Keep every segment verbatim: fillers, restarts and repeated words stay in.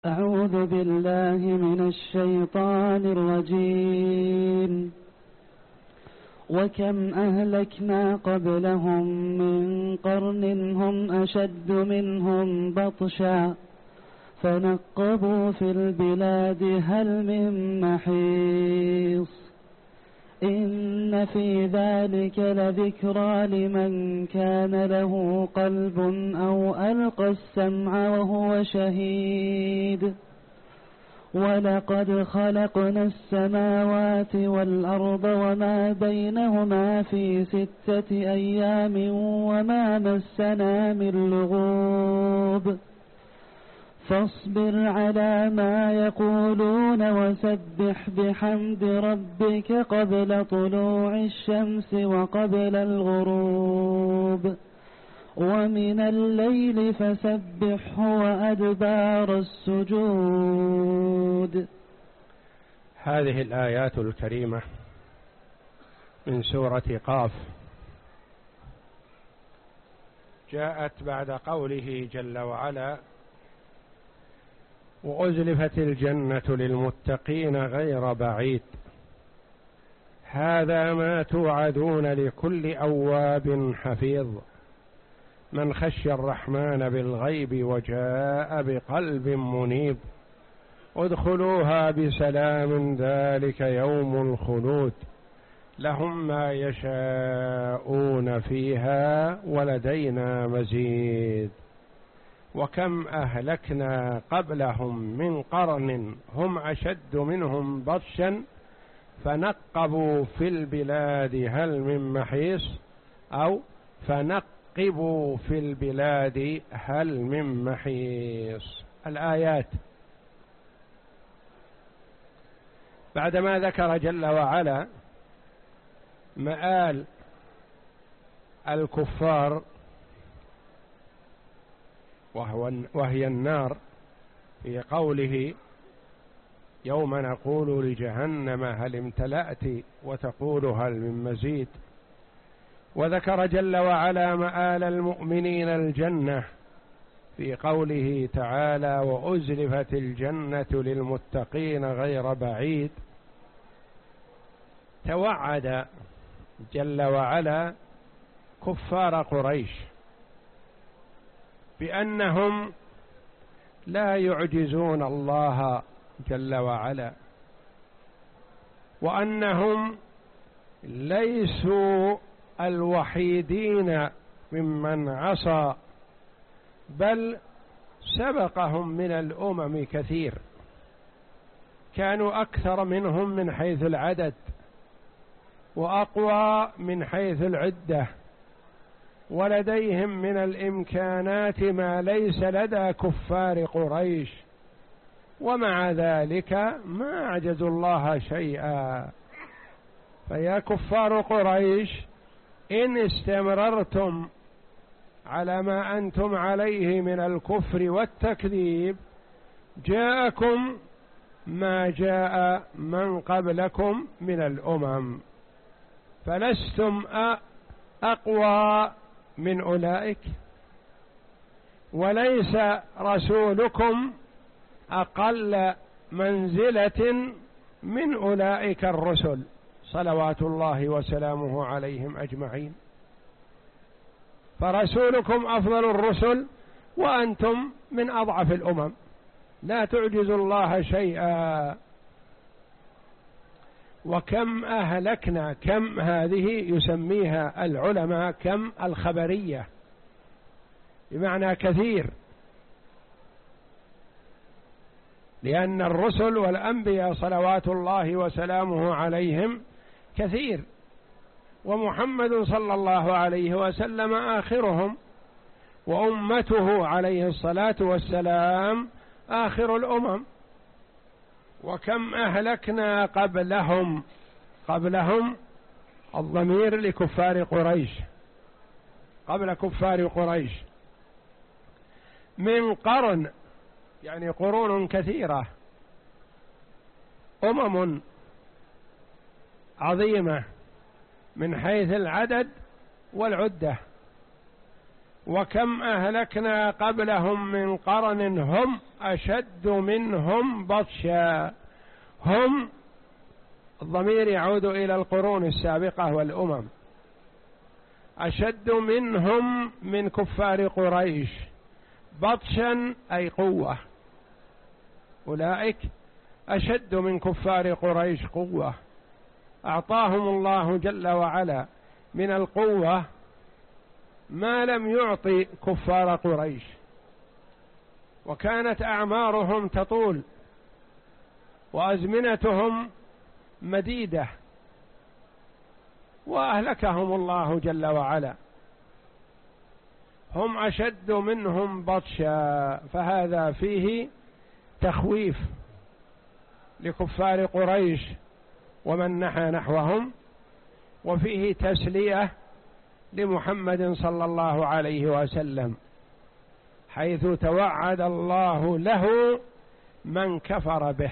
أعوذ بالله من الشيطان الرجيم. وكم أهلكنا قبلهم من قرن هم أشد منهم بطشا فنقبوا في البلاد هل من محيص. إن في ذلك لذكرى لمن كان له قلب أو ألقى السمع وهو شهيد. ولقد خلقنا السماوات والأرض وما بينهما في ستة أيام وما مسنا من لغوب. فاصبر على ما يقولون وسبح بحمد ربك قبل طلوع الشمس وقبل الغروب ومن الليل فسبحه وأدبار السجود. هذه الآيات الكريمة من سورة قاف جاءت بعد قوله جل وعلا: وأزلفت الجنة للمتقين غير بعيد هذا ما توعدون لكل أواب حفيظ من خشي الرحمن بالغيب وجاء بقلب منيب ادخلوها بسلام ذلك يوم الخلود لهم ما يشاءون فيها ولدينا مزيد. وكم أهلكنا قبلهم من قرن هم أشد منهم بطشا فنقبوا في البلاد هل من محيص أو فنقبوا في البلاد هل من محيص. الآيات بعدما ذكر جل وعلا مآل الكفار وهو وهي النار في قوله: يوم نقول لجهنم هل امتلأت وتقول هل من مزيد. وذكر جل وعلا مآل المؤمنين الجنة في قوله تعالى: وأزلفت الجنة للمتقين غير بعيد. توعد جل وعلا كفار قريش بأنهم لا يعجزون الله جل وعلا وأنهم ليسوا الوحيدين ممن عصى بل سبقهم من الأمم كثير كانوا أكثر منهم من حيث العدد وأقوى من حيث العدة ولديهم من الإمكانات ما ليس لدى كفار قريش ومع ذلك ما عجزوا الله شيئا. فيا كفار قريش إن استمررتم على ما أنتم عليه من الكفر والتكذيب جاءكم ما جاء من قبلكم من الأمم فلستم أقوى من أولئك وليس رسولكم أقل منزلة من أولئك الرسل صلوات الله وسلامه عليهم أجمعين. فرسولكم أفضل الرسل وأنتم من أضعف الأمم لا تعجزوا الله شيئا. وكم أهلكنا، كم هذه يسميها العلماء كم الخبرية بمعنى كثير، لأن الرسل والأنبياء صلوات الله وسلامه عليهم كثير ومحمد صلى الله عليه وسلم آخرهم وأمته عليه الصلاة والسلام آخر الأمم. وكم أهلكنا قبلهم، قبلهم الضمير لكفار قريش، قبل كفار قريش من قرن يعني قرون كثيرة أمم عظيمة من حيث العدد والعدة وكم أهلكنا قبلهم من قرن هم أشد منهم بطشا. هم الضمير يعود إلى القرون السابقة والأمم. أشد منهم من كفار قريش بطشا أي قوة، أولئك أشد من كفار قريش قوة، أعطاهم الله جل وعلا من القوة ما لم يعطي كفار قريش، وكانت أعمارهم تطول وأزمنتهم مديدة، وأهلكهم الله جل وعلا. هم أشد منهم بطشا، فهذا فيه تخويف لكفار قريش ومن نحى نحوهم، وفيه تسلية لمحمد صلى الله عليه وسلم، حيث توعد الله له من كفر به.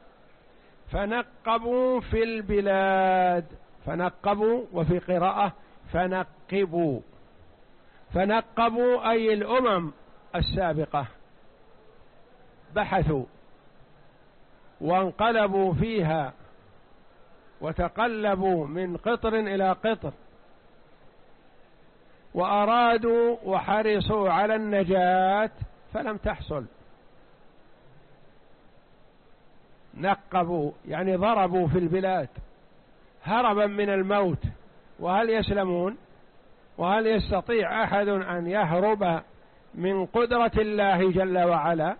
فنقبوا في البلاد، فنقبوا وفي قراءة فنقبوا، فنقبوا أي الأمم السابقة بحثوا وانقلبوا فيها وتقلبوا من قطر إلى قطر، وأرادوا وحرصوا على النجاة فلم تحصل. نقبوا يعني ضربوا في البلاد هربا من الموت، وهل يسلمون؟ وهل يستطيع أحد أن يهرب من قدرة الله جل وعلا؟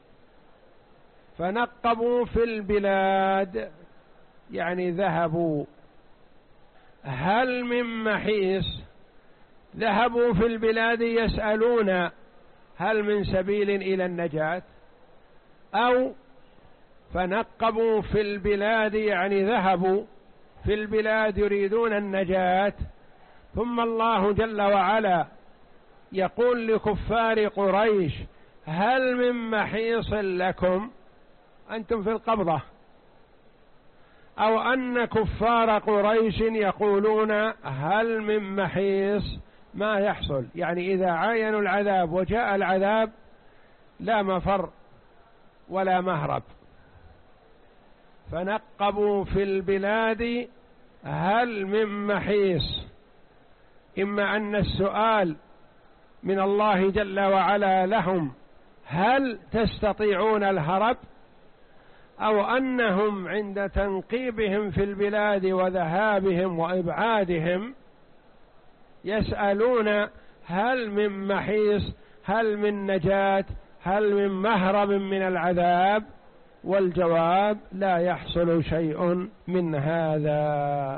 فنقبوا في البلاد يعني ذهبوا. هل من محيص؟ ذهبوا في البلاد يسألون هل من سبيل إلى النجاة؟ أو فنقبوا في البلاد يعني ذهبوا في البلاد يريدون النجاة، ثم الله جل وعلا يقول لكفار قريش هل من محيص لكم؟ أنتم في القبضة. أو أن كفار قريش يقولون هل من محيص؟ ما يحصل، يعني إذا عاينوا العذاب وجاء العذاب لا مفر ولا مهرب. فنقبوا في البلاد هل من محيص، إما أن السؤال من الله جل وعلا لهم هل تستطيعون الهرب، أو أنهم عند تنقيبهم في البلاد وذهابهم وإبعادهم يسألون هل من محيص، هل من نجاة، هل من مهرب من العذاب؟ والجواب لا يحصل شيء من هذا.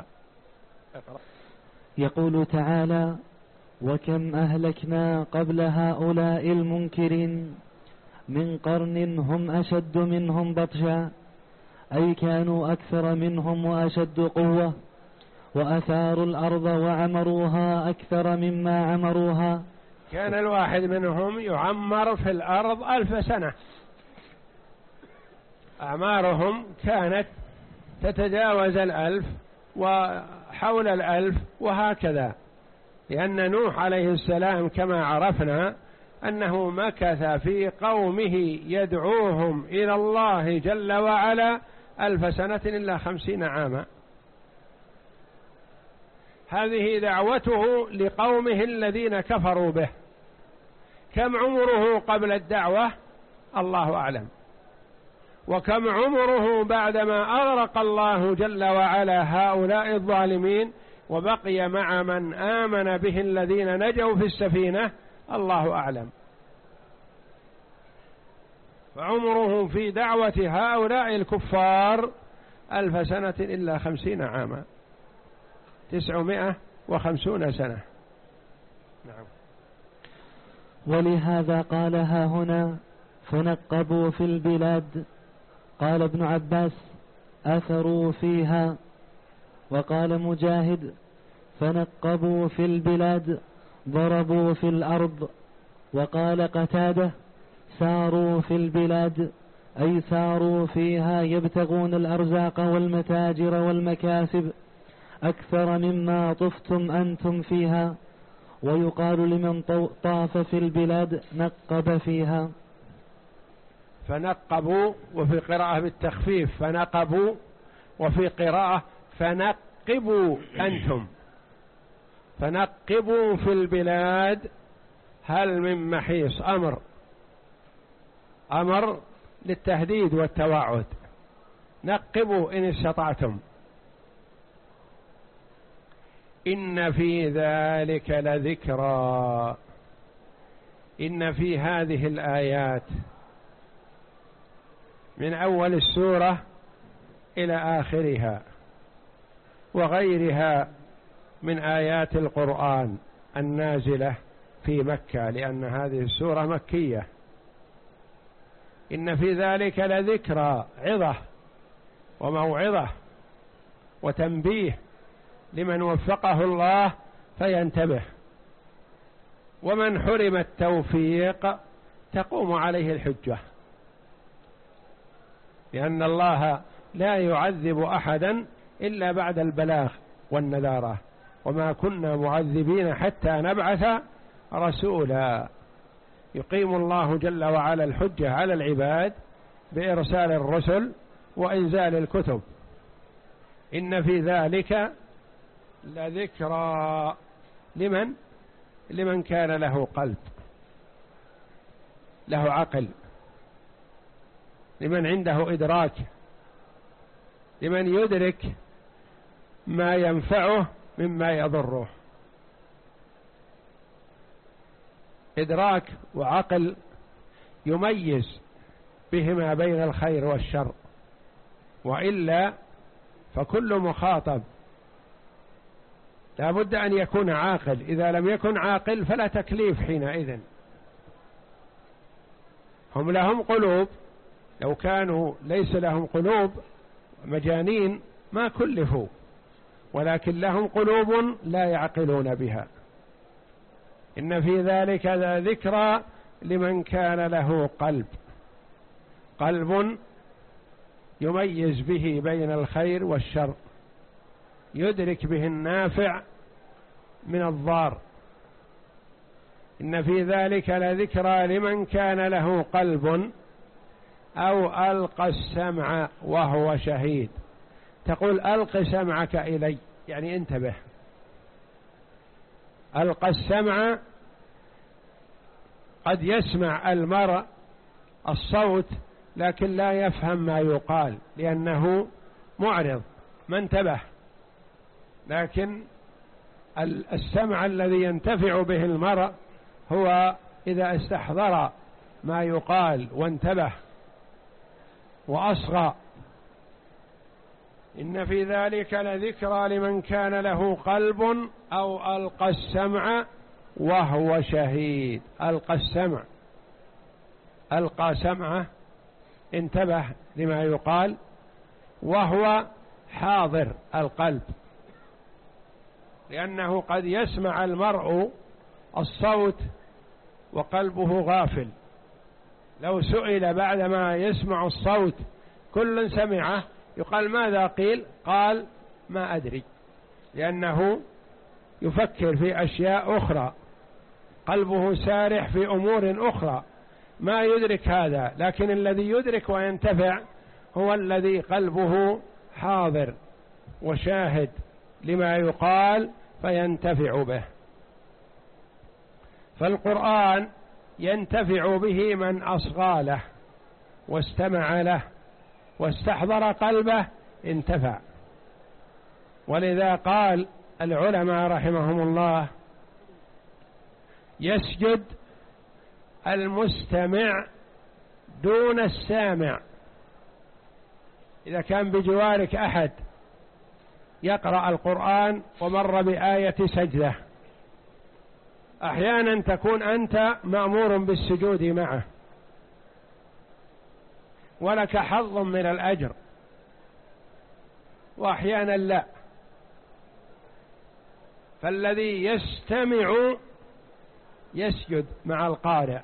يقول تعالى: وكم أهلكنا قبل هؤلاء المنكرين من قرن هم أشد منهم بطشا، أي كانوا أكثر منهم وأشد قوة، وأثاروا الأرض وعمروها أكثر مما عمروها. كان الواحد منهم يعمر في الأرض ألف سنة، أعمارهم كانت تتجاوز الألف وحول الألف وهكذا، لأن نوح عليه السلام كما عرفنا أنه مكث في قومه يدعوهم إلى الله جل وعلا ألف سنة إلا خمسين عاما. هذه دعوته لقومه الذين كفروا به. كم عمره قبل الدعوة؟ الله أعلم. وكم عمره بعدما أغرق الله جل وعلا هؤلاء الظالمين وبقي مع من آمن به الذين نجوا في السفينة؟ الله أعلم. فعمره في دعوة هؤلاء الكفار ألف سنة إلا خمسين عاما، تسعمائة وخمسون سنة. نعم. ولهذا قال ها هنا فنقبوا في البلاد. قال ابن عباس: أثروا فيها. وقال مجاهد: فنقبوا في البلاد ضربوا في الأرض. وقال قتادة: ساروا في البلاد، أي ساروا فيها يبتغون الأرزاق والمتاجر والمكاسب أكثر مما طفتم أنتم فيها. ويقال لمن طاف في البلاد نقب فيها. فنقبوا، وفي قراءة بالتخفيف فنقبوا، وفي قراءة فنقبوا أنتم، فنقبوا في البلاد هل من محيص، أمر أمر للتهديد والتوعد، نقبوا إن استطعتم. إن في ذلك لذكرى، إن في هذه الآيات من أول السورة إلى آخرها وغيرها من آيات القرآن النازلة في مكة، لأن هذه السورة مكية. إن في ذلك لذكرى، عظة وموعظة وتنبيه لمن وفقه الله فينتبه، ومن حرم التوفيق تقوم عليه الحجة، لأن الله لا يعذب أحدا إلا بعد البلاغ والنذارة، وما كنا معذبين حتى نبعث رسولا. يقيم الله جل وعلا الحجة على العباد بإرسال الرسل وإنزال الكتب. إن في ذلك لذكرى لمن لمن كان له قلب، له عقل، لمن عنده إدراك، لمن يدرك ما ينفعه مما يضره. إدراك وعقل يميز بهما بين الخير والشر، وإلا فكل مخاطب لا بد أن يكون عاقل، إذا لم يكن عاقل فلا تكليف حينئذ. هم لهم قلوب، لو كانوا ليس لهم قلوب مجانين ما كلفوا، ولكن لهم قلوب لا يعقلون بها. إن في ذلك ذكرى لمن كان له قلب، قلب يميز به بين الخير والشر، يدرك به النافع من الضار. إن في ذلك لذكرى لمن كان له قلب أو ألقى السمع وهو شهيد. تقول ألق سمعك إلي، يعني انتبه. ألقى السمع، قد يسمع المرء الصوت لكن لا يفهم ما يقال لأنه معرض ما انتبه، لكن السمع الذي ينتفع به المرء هو إذا استحضر ما يقال وانتبه وأصغى. إن في ذلك لذكرى لمن كان له قلب أو ألقى السمع وهو شهيد. ألقى السمع، ألقى سمعه، انتبه لما يقال، وهو حاضر القلب، لأنه قد يسمع المرء الصوت وقلبه غافل. لو سئل بعدما يسمع الصوت كل سمعه يقال ماذا قيل؟ قال ما أدري، لأنه يفكر في أشياء أخرى، قلبه سارح في أمور أخرى ما يدرك هذا. لكن الذي يدرك وينتفع هو الذي قلبه حاضر وشاهد لما يقال فينتفع به. فالقرآن ينتفع به من أصغى له واستمع له واستحضر قلبه، انتفع. ولذا قال العلماء رحمهم الله يسجد المستمع دون السامع. إذا كان بجوارك أحد يقرأ القرآن ومر بآية سجدة، أحيانا تكون أنت مأمور بالسجود معه ولك حظ من الأجر، وأحيانا لا. فالذي يستمع يسجد مع القارئ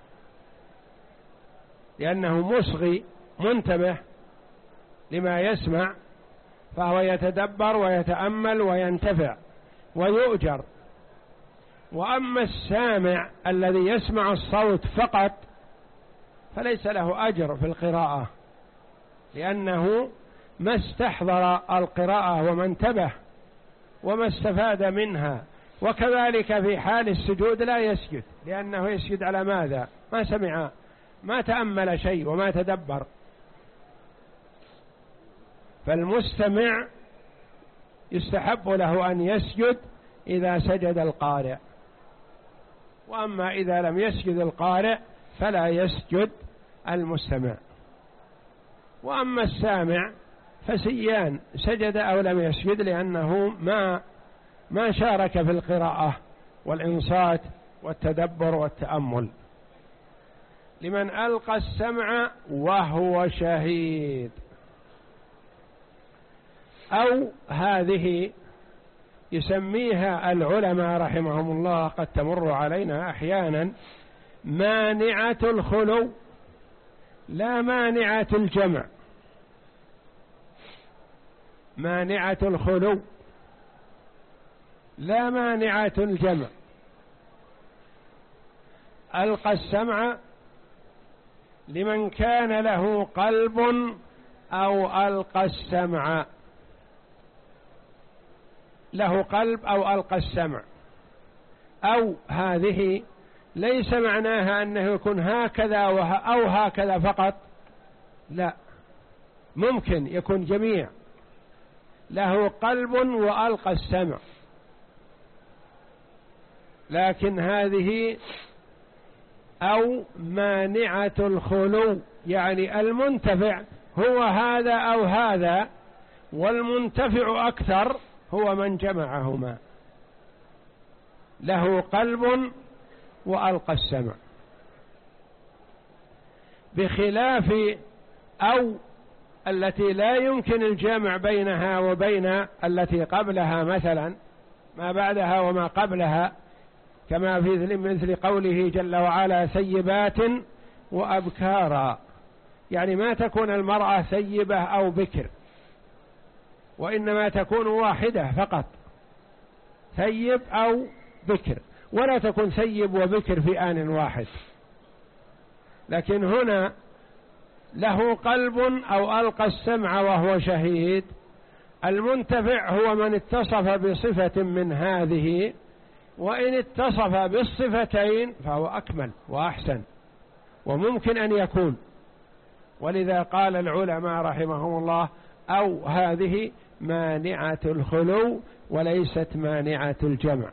لأنه مصغي منتبه لما يسمع، فهو يتدبر ويتأمل وينتفع ويؤجر. وأما السامع الذي يسمع الصوت فقط فليس له أجر في القراءة، لأنه ما استحضر القراءة وما انتبه وما استفاد منها. وكذلك في حال السجود لا يسجد، لأنه يسجد على ماذا؟ ما سمع، ما تأمل شيء وما تدبر. فالمستمع يستحب له أن يسجد إذا سجد القارئ، وأما إذا لم يسجد القارئ فلا يسجد المستمع. وأما السامع فسيان، سجد أو لم يسجد، لأنه ما ما شارك في القراءة والإنصات والتدبر والتأمل. لمن ألقى السمع وهو شهيد، أو هذه يسميها العلماء رحمهم الله، قد تمر علينا أحيانا، مانعة الخلو لا مانعة الجمع. مانعة الخلو لا مانعة الجمع. ألقى السمع لمن كان له قلب أو ألقى السمع، له قلب أو ألقى السمع. أو هذه ليس معناها أنه يكون هكذا أو هكذا فقط، لا، ممكن يكون جميع، له قلب وألقى السمع. لكن هذه أو مانعة الخلو، يعني المنتفع هو هذا أو هذا، والمنتفع أكثر هو من جمعهما، له قلب وألقى السمع. بخلاف أو التي لا يمكن الجمع بينها وبين التي قبلها، مثلا ما بعدها وما قبلها، كما في مثل قوله جل وعلا ثيبات وأبكارا، يعني ما تكون المرأة ثيبة أو بكر، وإنما تكون واحدة فقط، ثيب أو بكر، ولا تكون ثيب وبكر في آن واحد. لكن هنا له قلب أو ألقى السمع وهو شهيد، المنتفع هو من اتصف بصفة من هذه، وإن اتصف بالصفتين فهو أكمل وأحسن وممكن أن يكون. ولذا قال العلماء رحمهم الله أو هذه مانعة الخلو وليست مانعة الجمع.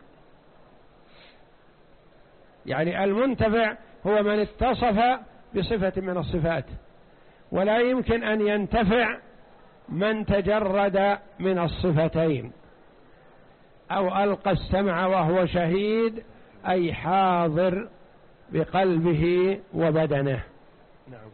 يعني المنتفع هو من اتصف بصفة من الصفات، ولا يمكن أن ينتفع من تجرد من الصفتين. أو ألقى السمع وهو شهيد أي حاضر بقلبه وبدنه. نعم.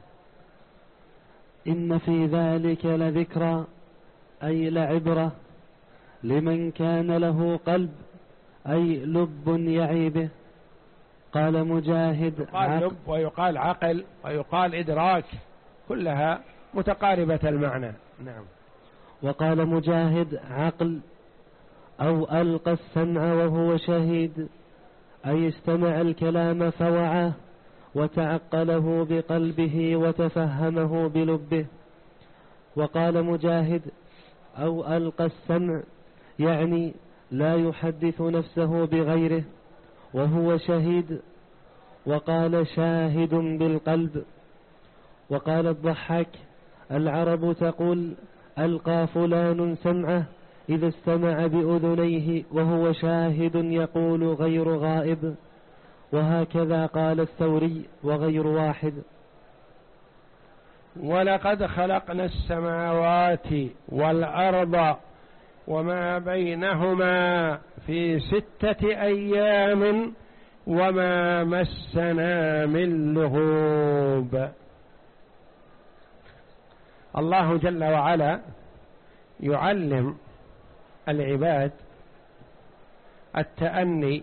إن في ذلك لذكرى أي لعبرة لمن كان له قلب أي لب يعي به. قال مجاهد يقال لب ويقال عقل ويقال إدراك، كلها متقاربة المعنى. نعم. وقال مجاهد عقل أو ألقى السمع وهو شهيد أي استمع الكلام فوعاه وتعقله بقلبه وتفهمه بلبه. وقال مجاهد أو ألقى السمع يعني لا يحدث نفسه بغيره وهو شهيد. وقال شاهد بالقلب. وقال الضحاك العرب تقول ألقى فلان سمعه إذا استمع بأذنيه وهو شاهد يقول غير غائب. وهكذا قال الثوري وغير واحد. ولقد خلقنا السماوات والأرض وما بينهما في ستة أيام وما مسنا من لغوب. الله جل وعلا يعلم العباد التأني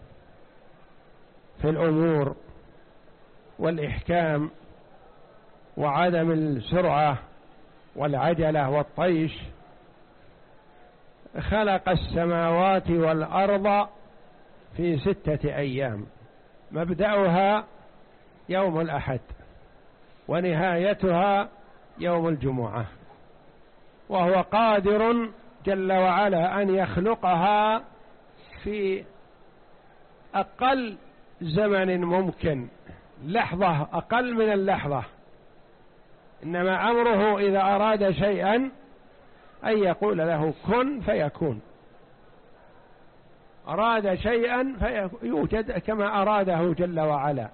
في الأمور والإحكام وعدم السرعة والعجلة والطيش. خلق السماوات والأرض في ستة أيام، مبدأها يوم الأحد ونهايتها يوم الجمعة، وهو قادر جل وعلا أن يخلقها في أقل زمن ممكن، لحظة، أقل من اللحظة. إنما أمره إذا أراد شيئا أن يقول له كن فيكون، أراد شيئا فيوجد كما أراده جل وعلا،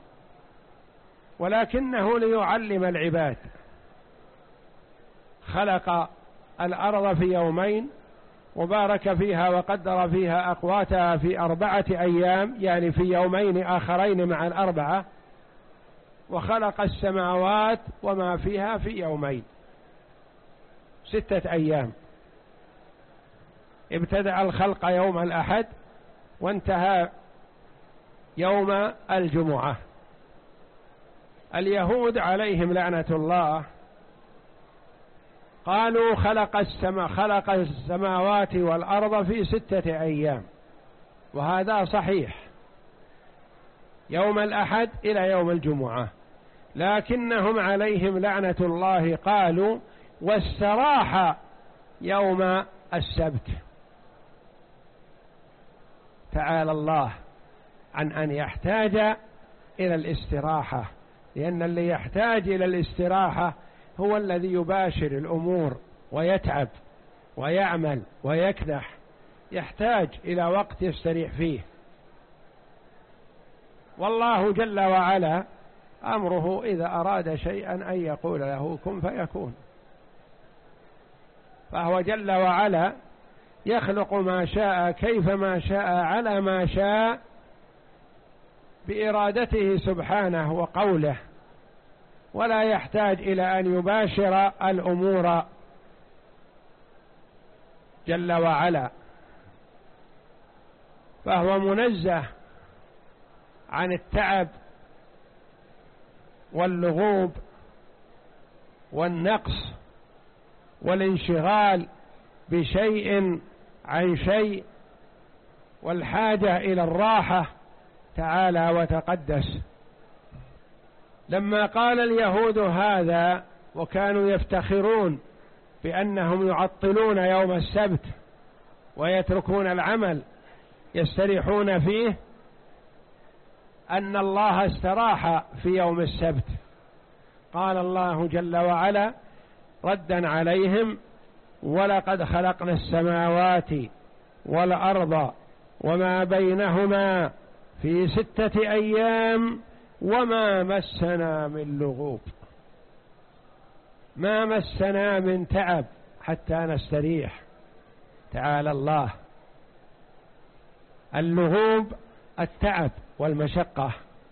ولكنه ليعلم العباد. خلق الأرض في يومين وبارك فيها وقدر فيها أقواتها في أربعة أيام، يعني في يومين آخرين مع الأربعة، وخلق السماوات وما فيها في يومين، ستة أيام. ابتدأ الخلق يوم الأحد وانتهى يوم الجمعة. اليهود عليهم لعنة الله قالوا خلق السماء خلق السماوات والأرض في ستة أيام، وهذا صحيح، يوم الأحد إلى يوم الجمعة، لكنهم عليهم لعنة الله قالوا واستراح يوم السبت. تعالى الله عن أن يحتاج إلى الاستراحة، لأن اللي يحتاج إلى الاستراحة هو الذي يباشر الأمور ويتعب ويعمل ويكدح، يحتاج إلى وقت يستريح فيه. والله جل وعلا أمره إذا أراد شيئا أن يقول له كن فيكون، فهو جل وعلا يخلق ما شاء كيفما شاء على ما شاء بإرادته سبحانه وقوله، ولا يحتاج إلى أن يباشر الأمور جل وعلا، فهو منزه عن التعب واللغوب والنقص والانشغال بشيء عن شيء والحاجة إلى الراحة تعالى وتقدس. لما قال اليهود هذا وكانوا يفتخرون بأنهم يعطلون يوم السبت ويتركون العمل يستريحون فيه، أن الله استراح في يوم السبت. قال الله جل وعلا ردا عليهم ولقد خلقنا السماوات والأرض وما بينهما في ستة أيام وما مسنا من لغوب، ما مسنا من تعب حتى نستريح. تعالى الله. اللغوب التعب والمشقة،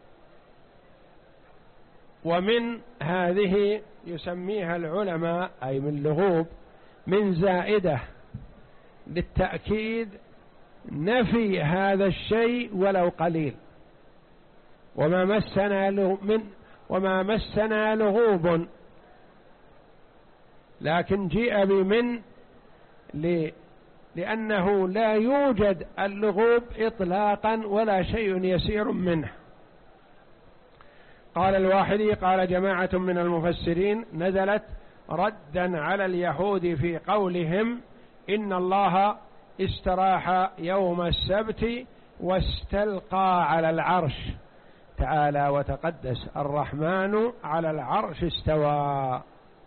ومن هذه يسميها العلماء أي من لغوب من زائدة للتأكيد نفي هذا الشيء ولو قليل. وما مسنا من وما مسنا لغوب، لكن جيء بمن لأنه لا يوجد اللغوب إطلاقا ولا شيء يسير منه. قال الواحدي قال جماعة من المفسرين نزلت ردا على اليهود في قولهم إن الله استراح يوم السبت واستلقى على العرش. تعالى وتقدس الرحمن على العرش استوى،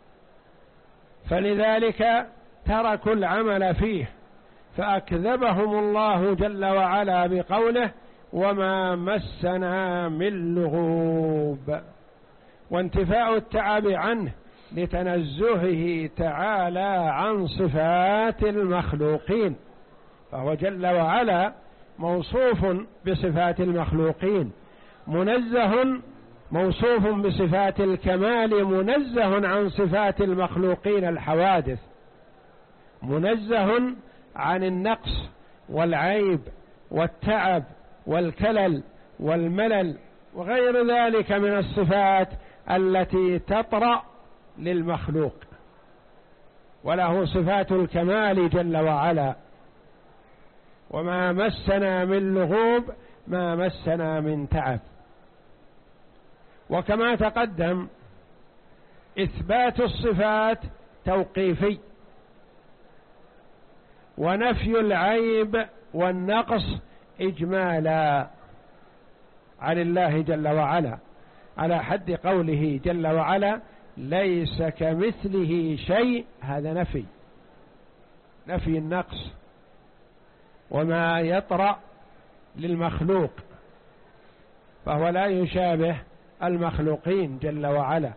فلذلك تركوا العمل فيه، فأكذبهم الله جل وعلا بقوله وما مسنا من لغوب، وانتفاء التعب عنه لتنزهه تعالى عن صفات المخلوقين، فهو جل وعلا موصوف بصفات المخلوقين، منزه موصوف بصفات الكمال، منزه عن صفات المخلوقين الحوادث، منزه عن النقص والعيب والتعب والكلل والملل وغير ذلك من الصفات التي تطرأ للمخلوق، وله صفات الكمال جل وعلا. وما مسنا من لغوب ما مسنا من تعب. وكما تقدم إثبات الصفات توقيفي، ونفي العيب والنقص إجمالا عن الله جل وعلا، على حد قوله جل وعلا ليس كمثله شيء، هذا نفي، نفي النقص وما يطرأ للمخلوق، فهو لا يشابه المخلوقين جل وعلا.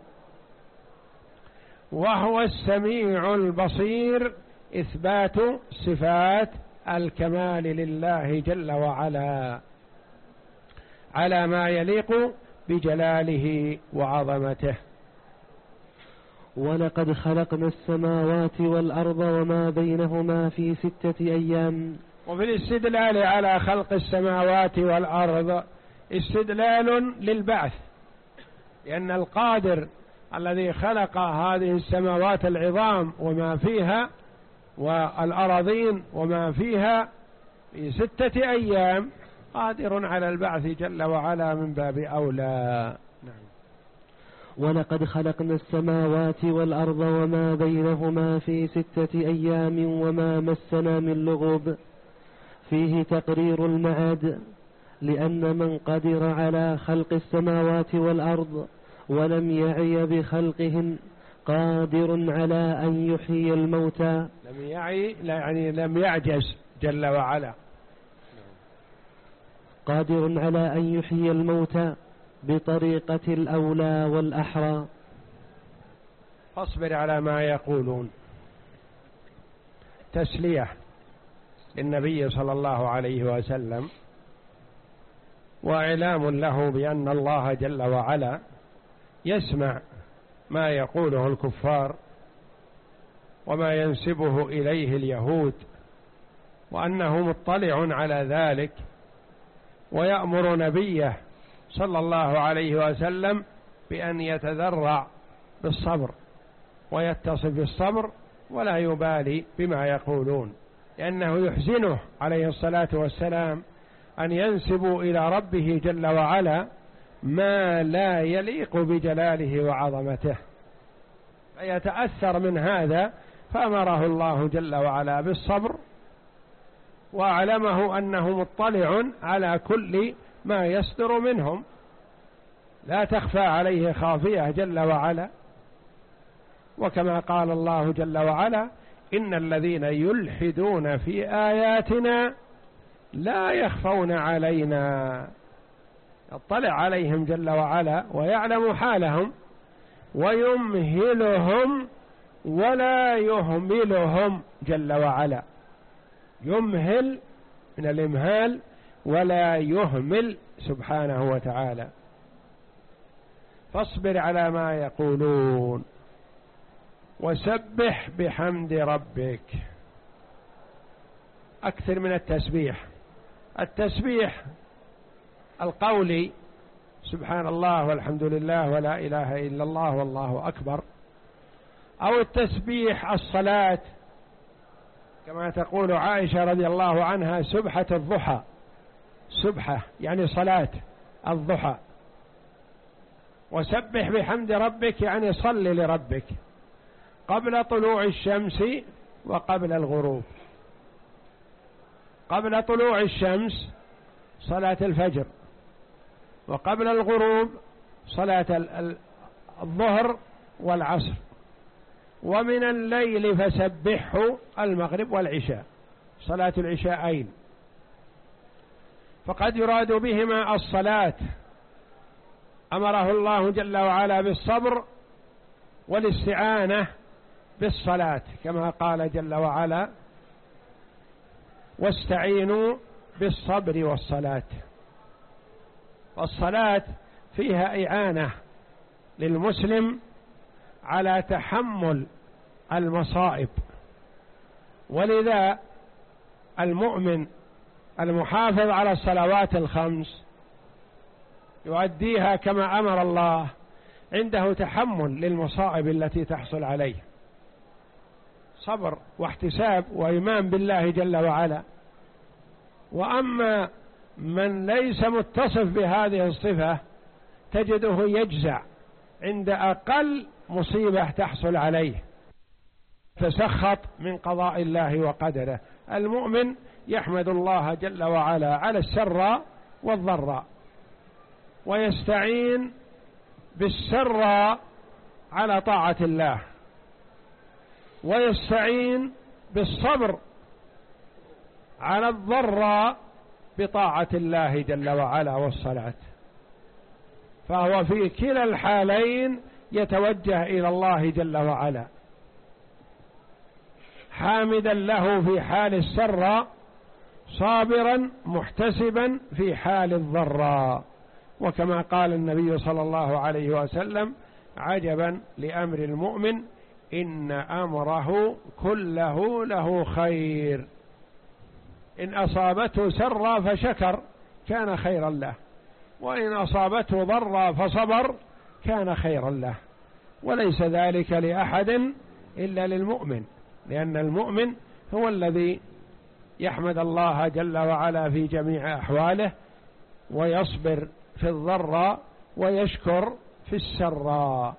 وهو السميع البصير، إثبات صفات الكمال لله جل وعلا على ما يليق بجلاله وعظمته. ولقد خلقنا السماوات والأرض وما بينهما في ستة أيام. وفي الاستدلال على خلق السماوات والأرض استدلال للبعث، لأن القادر الذي خلق هذه السماوات العظام وما فيها والأراضين وما فيها في ستة أيام قادر على البعث جل وعلا من باب أولى. نعم. ولقد خلقنا السماوات والأرض وما بينهما في ستة أيام وما مسنا من لغوب، فيه تقرير المعاد، لأن من قدر على خلق السماوات والأرض ولم يعي بخلقهن قادر على أن يحيي الموتى. لم يعي يعني لم يعجز جل وعلا، قادر على أن يحيي الموتى بطريقة الأولى والأحرى. فاصبر على ما يقولون، تسلية للنبي صلى الله عليه وسلم، وإعلام له بأن الله جل وعلا يسمع ما يقوله الكفار وما ينسبه إليه اليهود، وأنه مطلع على ذلك، ويأمر نبيه صلى الله عليه وسلم بأن يتذرع بالصبر ويتصف بالصبر ولا يبالي بما يقولون، لأنه يحزنه عليه الصلاة والسلام أن ينسبوا إلى ربه جل وعلا ما لا يليق بجلاله وعظمته، فيتأثر من هذا، فأمره الله جل وعلا بالصبر، وأعلمه أنه مطلع على كل ما يصدر منهم، لا تخفى عليه خافية جل وعلا. وكما قال الله جل وعلا إن الذين يلحدون في آياتنا لا يخفون علينا، يطلع عليهم جل وعلا ويعلم حالهم ويمهلهم ولا يهملهم جل وعلا، يمهل من الإمهال ولا يهمل سبحانه وتعالى. فاصبر على ما يقولون وسبح بحمد ربك، أكثر من التسبيح، التسبيح القولي سبحان الله والحمد لله ولا إله إلا الله والله أكبر، أو التسبيح الصلاة كما تقول عائشة رضي الله عنها سبحة الضحى، سبحة يعني صلاة الضحى، وسبح بحمد ربك يعني صل لربك قبل طلوع الشمس وقبل الغروب. قبل طلوع الشمس صلاة الفجر، وقبل الغروب صلاة الظهر والعصر، ومن الليل فسبحه المغرب والعشاء، صلاة العشاءين. فقد يراد بهما الصلاة، أمره الله جل وعلا بالصبر والاستعانة بالصلاة، كما قال جل وعلا واستعينوا بالصبر والصلاة. والصلاة فيها إعانة للمسلم على تحمل المصائب، ولذا المؤمن المحافظ على الصلوات الخمس يؤديها كما أمر الله، عنده تحمل للمصائب التي تحصل عليه، صبر واحتساب وإيمان بالله جل وعلا. وأما من ليس متصف بهذه الصفة تجده يجزع عند أقل مصيبة تحصل عليه، تسخط من قضاء الله وقدره. المؤمن يحمد الله جل وعلا على السراء والضراء، ويستعين بالسراء على طاعة الله، ويستعين بالصبر على الضراء بطاعة الله جل وعلا والصلاة، فهو في كلا الحالين يتوجه إلى الله جل وعلا، حامدا له في حال السراء، صابرا محتسبا في حال الضراء. وكما قال النبي صلى الله عليه وسلم: عجبا لأمر المؤمن إن أمره كله له خير، إن أصابته سرا فشكر كان خيرا له، وإن أصابته ضرا فصبر كان خيرا له، وليس ذلك لأحد إلا للمؤمن، لأن المؤمن هو الذي يحمد الله جل وعلا في جميع أحواله، ويصبر في الضراء ويشكر في السراء.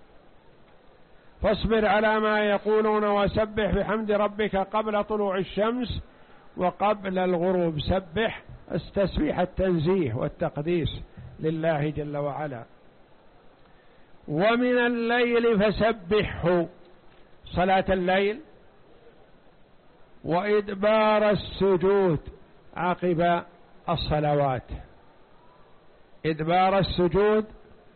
فاصبر على ما يقولون وسبح بحمد ربك قبل طلوع الشمس وقبل الغروب. سبح التسبيح التنزيه والتقديس لله جل وعلا. ومن الليل فسبحه، صلاة الليل، وإدبار السجود عقب الصلوات، إدبار السجود.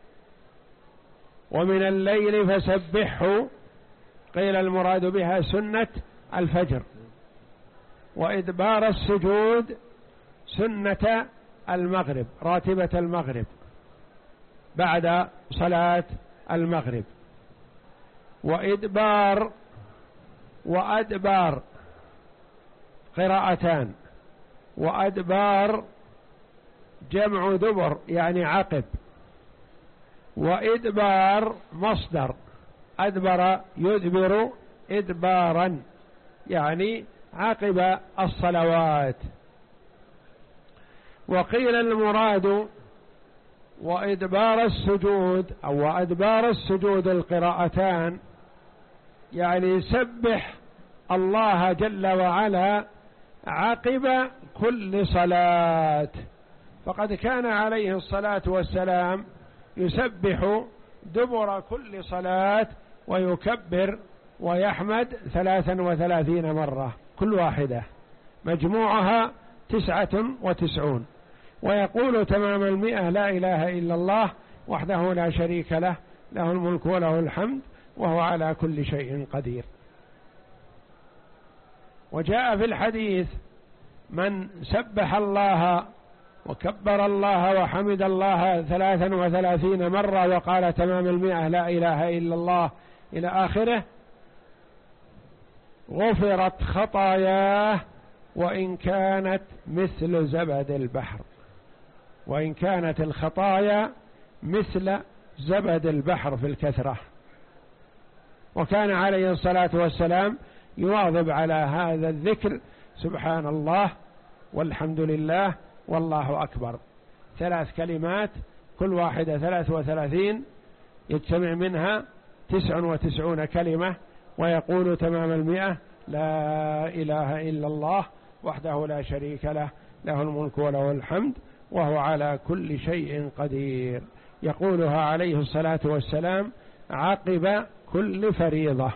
ومن الليل فسبحه قيل المراد بها سنة الفجر، وإدبار السجود سنة المغرب، راتبة المغرب بعد صلاة المغرب. وإدبار وأدبار قراءتان، وأدبار جمع دبر يعني عقب، وإدبار مصدر أدبر يدبر إدبارا يعني عقب الصلوات. وقيل المراد وإدبار السجود أو وأدبار السجود القراءتان، يعني سبح الله جل وعلا عقب كل صلاة، فقد كان عليه الصلاة والسلام يسبح دبر كل صلاة ويكبر ويحمد ثلاثا وثلاثين مرة كل واحدة، مجموعها تسعة وتسعون، ويقول تمام المئة: لا إله إلا الله وحده لا شريك له، له الملك وله الحمد وهو على كل شيء قدير. وجاء في الحديث: من سبح الله وكبر الله وحمد الله ثلاثا وثلاثين مرة وقال تمام المئة لا إله إلا الله إلى آخره، غفرت خطاياه وإن كانت مثل زبد البحر، وإن كانت الخطايا مثل زبد البحر في الكثرة. وكان عليه الصلاة والسلام يواظب على هذا الذكر: سبحان الله والحمد لله والله أكبر، ثلاث كلمات كل واحدة ثلاث وثلاثين، يجتمع منها تسع وتسعون كلمة، ويقول تمام المئة: لا إله إلا الله وحده لا شريك له، له الملك وله الحمد وهو على كل شيء قدير. يقولها عليه الصلاة والسلام عقب كل فريضة.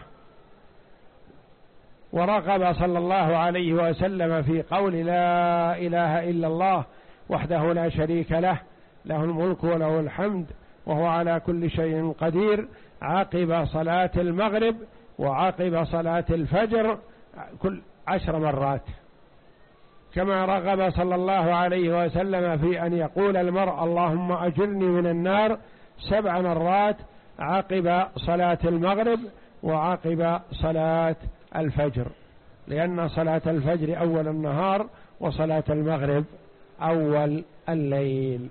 ورغب صلى الله عليه وسلم في قول لا إله إلا الله وحده لا شريك له، له الملك وله الحمد وهو على كل شيء قدير، عقب صلاة المغرب وعقب صلاة الفجر كل عشر مرات. كما رغب صلى الله عليه وسلم في أن يقول المرء: اللهم أجرني من النار سبع مرات عقب صلاة المغرب وعقب صلاة الفجر، لأن صلاة الفجر أول النهار وصلاة المغرب أول الليل.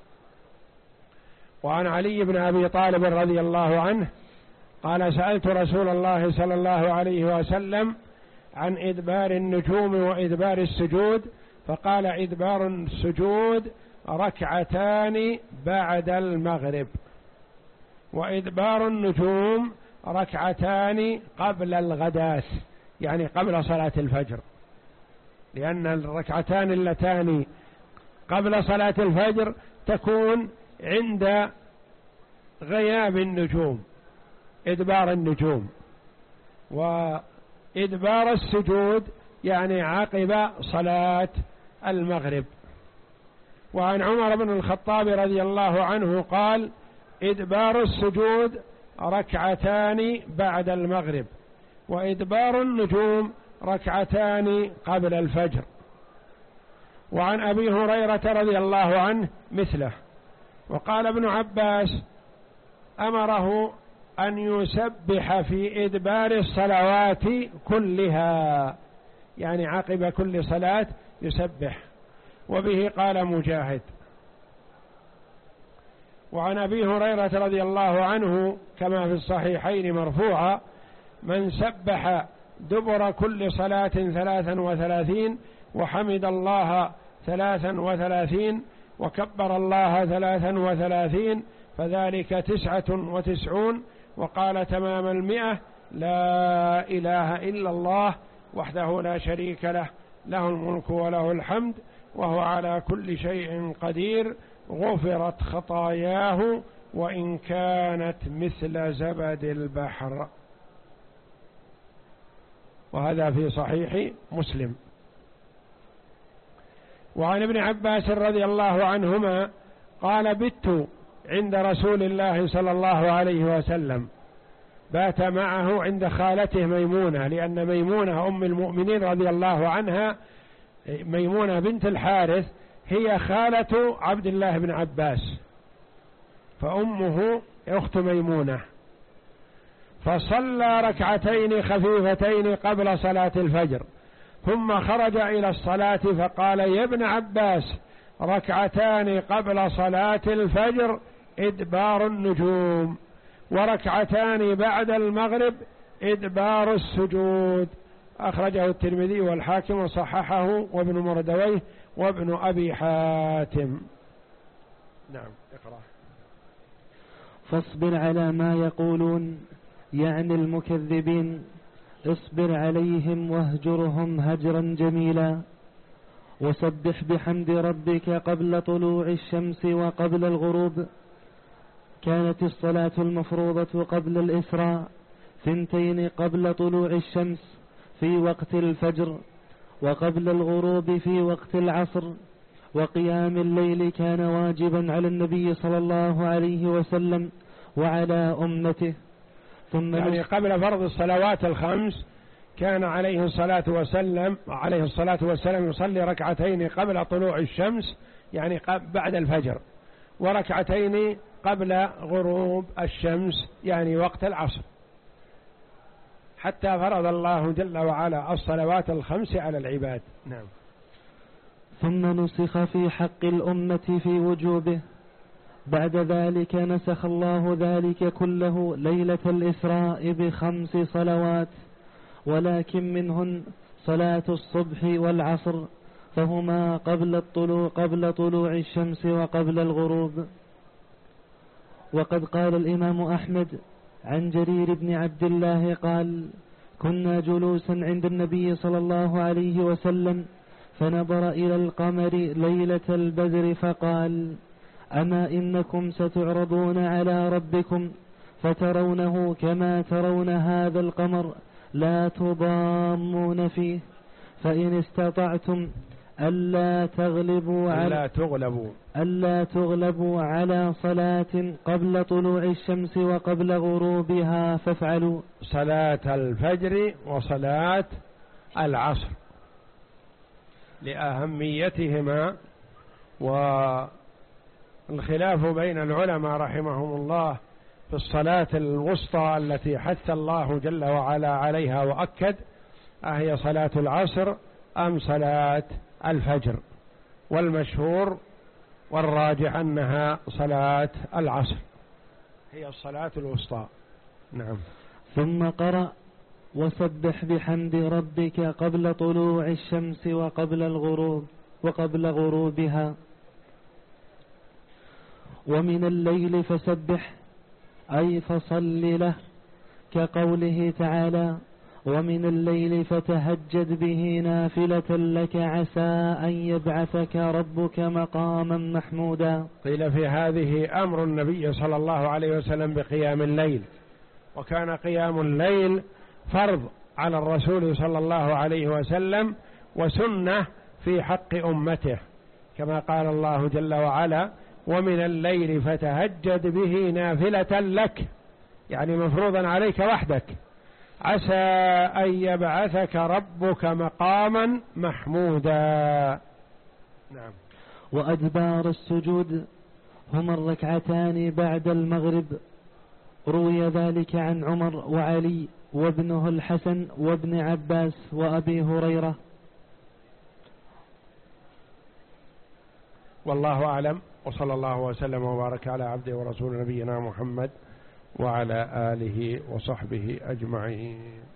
وعن علي بن أبي طالب رضي الله عنه قال: سألت رسول الله صلى الله عليه وسلم عن إدبار النجوم وإدبار السجود، فقال إدبار السجود ركعتان بعد المغرب، وإدبار النجوم ركعتان قبل الغداس، يعني قبل صلاة الفجر، لأن الركعتان اللتان قبل صلاة الفجر تكون عند غياب النجوم، إدبار النجوم. وإدبار السجود يعني عقب صلاة المغرب. وعن عمر بن الخطاب رضي الله عنه قال: إدبار السجود ركعتان بعد المغرب، وإدبار النجوم ركعتان قبل الفجر. وعن أبي هريرة رضي الله عنه مثله. وقال ابن عباس: أمره أن يسبح في إدبار الصلوات كلها، يعني عقب كل صلاة يسبح. وبه قال مجاهد. وعن أبي هريرة رضي الله عنه كما في الصحيحين مرفوعا: من سبح دبر كل صلاة ثلاثا وثلاثين وحمد الله ثلاثا وثلاثين وكبر الله ثلاثا وثلاثين فذلك تسعة وتسعون، وقال تمام المئة: لا إله إلا الله وحده لا شريك له، له الملك وله الحمد وهو على كل شيء قدير، غفرت خطاياه وإن كانت مثل زبد البحر. وهذا في صحيح مسلم. وعن ابن عباس رضي الله عنهما قال: بت عند رسول الله صلى الله عليه وسلم، بات معه عند خالته ميمونة، لأن ميمونة أم المؤمنين رضي الله عنها، ميمونة بنت الحارث هي خالة عبد الله بن عباس، فأمه أخت ميمونة. فصلى ركعتين خفيفتين قبل صلاة الفجر، ثم خرج إلى الصلاة فقال: يا ابن عباس، ركعتان قبل صلاة الفجر إدبار النجوم، وركعتان بعد المغرب إدبار السجود. أخرجه الترمذي والحاكم وصححه وابن مردويه وابن أبي حاتم. نعم، اقرأ. فاصبر على ما يقولون، يعني المكذبين، اصبر عليهم واهجرهم هجرا جميلا. وسبح بحمد ربك قبل طلوع الشمس وقبل الغروب. كانت الصلاة المفروضة قبل الإسراء ثنتين قبل طلوع الشمس في وقت الفجر، وقبل الغروب في وقت العصر. وقيام الليل كان واجبا على النبي صلى الله عليه وسلم وعلى أمته. ثم يعني قبل فرض الصلوات الخمس كان عليه الصلاة والسلام عليه الصلاة والسلام يصلي ركعتين قبل طلوع الشمس، يعني بعد الفجر، وركعتين قبل غروب الشمس، يعني وقت العصر، حتى فرض الله جل وعلا الصلوات الخمس على العباد. نعم. ثم نسخ في حق الأمة في وجوبه. بعد ذلك نسخ الله ذلك كله ليلة الإسراء بخمس صلوات، ولكن منهن صلاة الصبح والعصر، فهما قبل الطلوع قبل طلوع الشمس وقبل الغروب. وقد قال الإمام أحمد عن جرير بن عبد الله قال: كنا جلوسا عند النبي صلى الله عليه وسلم، فنظر إلى القمر ليلة البدر فقال: أما إنكم ستعرضون على ربكم فترونه كما ترون هذا القمر، لا تضامون فيه، فإن استطعتم ألا تغلبوا على ألا تغلبوا ألا تغلبوا على صلاة قبل طلوع الشمس وقبل غروبها فافعلوا. صلاة الفجر وصلاة العصر لأهميتهما، والخلاف بين العلماء رحمهم الله في الصلاة الوسطى التي حث الله جل وعلا عليها وأكد، أهي صلاة العصر أم صلاة الفجر؟ والمشهور والراجح أنها صلاة العصر هي الصلاة الوسطى. نعم. ثم قرأ: وسبح بحمد ربك قبل طلوع الشمس وقبل الغروب. وقبل غروبها. ومن الليل فسبح أي فصل له، كقوله تعالى: ومن الليل فتهجد به نافلة لك عسى أن يبعثك ربك مقاما محمودا. قيل في هذه أمر النبي صلى الله عليه وسلم بقيام الليل، وكان قيام الليل فرض على الرسول صلى الله عليه وسلم وسنة في حق أمته، كما قال الله جل وعلا: ومن الليل فتهجد به نافلة لك، يعني مفروضا عليك وحدك، عسى أن يبعثك ربك مقاما محمودا. نعم. وأدبار السجود هما الركعتان بعد المغرب، روي ذلك عن عمر وعلي وابنه الحسن وابن عباس وأبي هريرة. والله أعلم، وصلى الله وسلم وبارك على عبده ورسول نبينا محمد وعلى آله وصحبه أجمعين.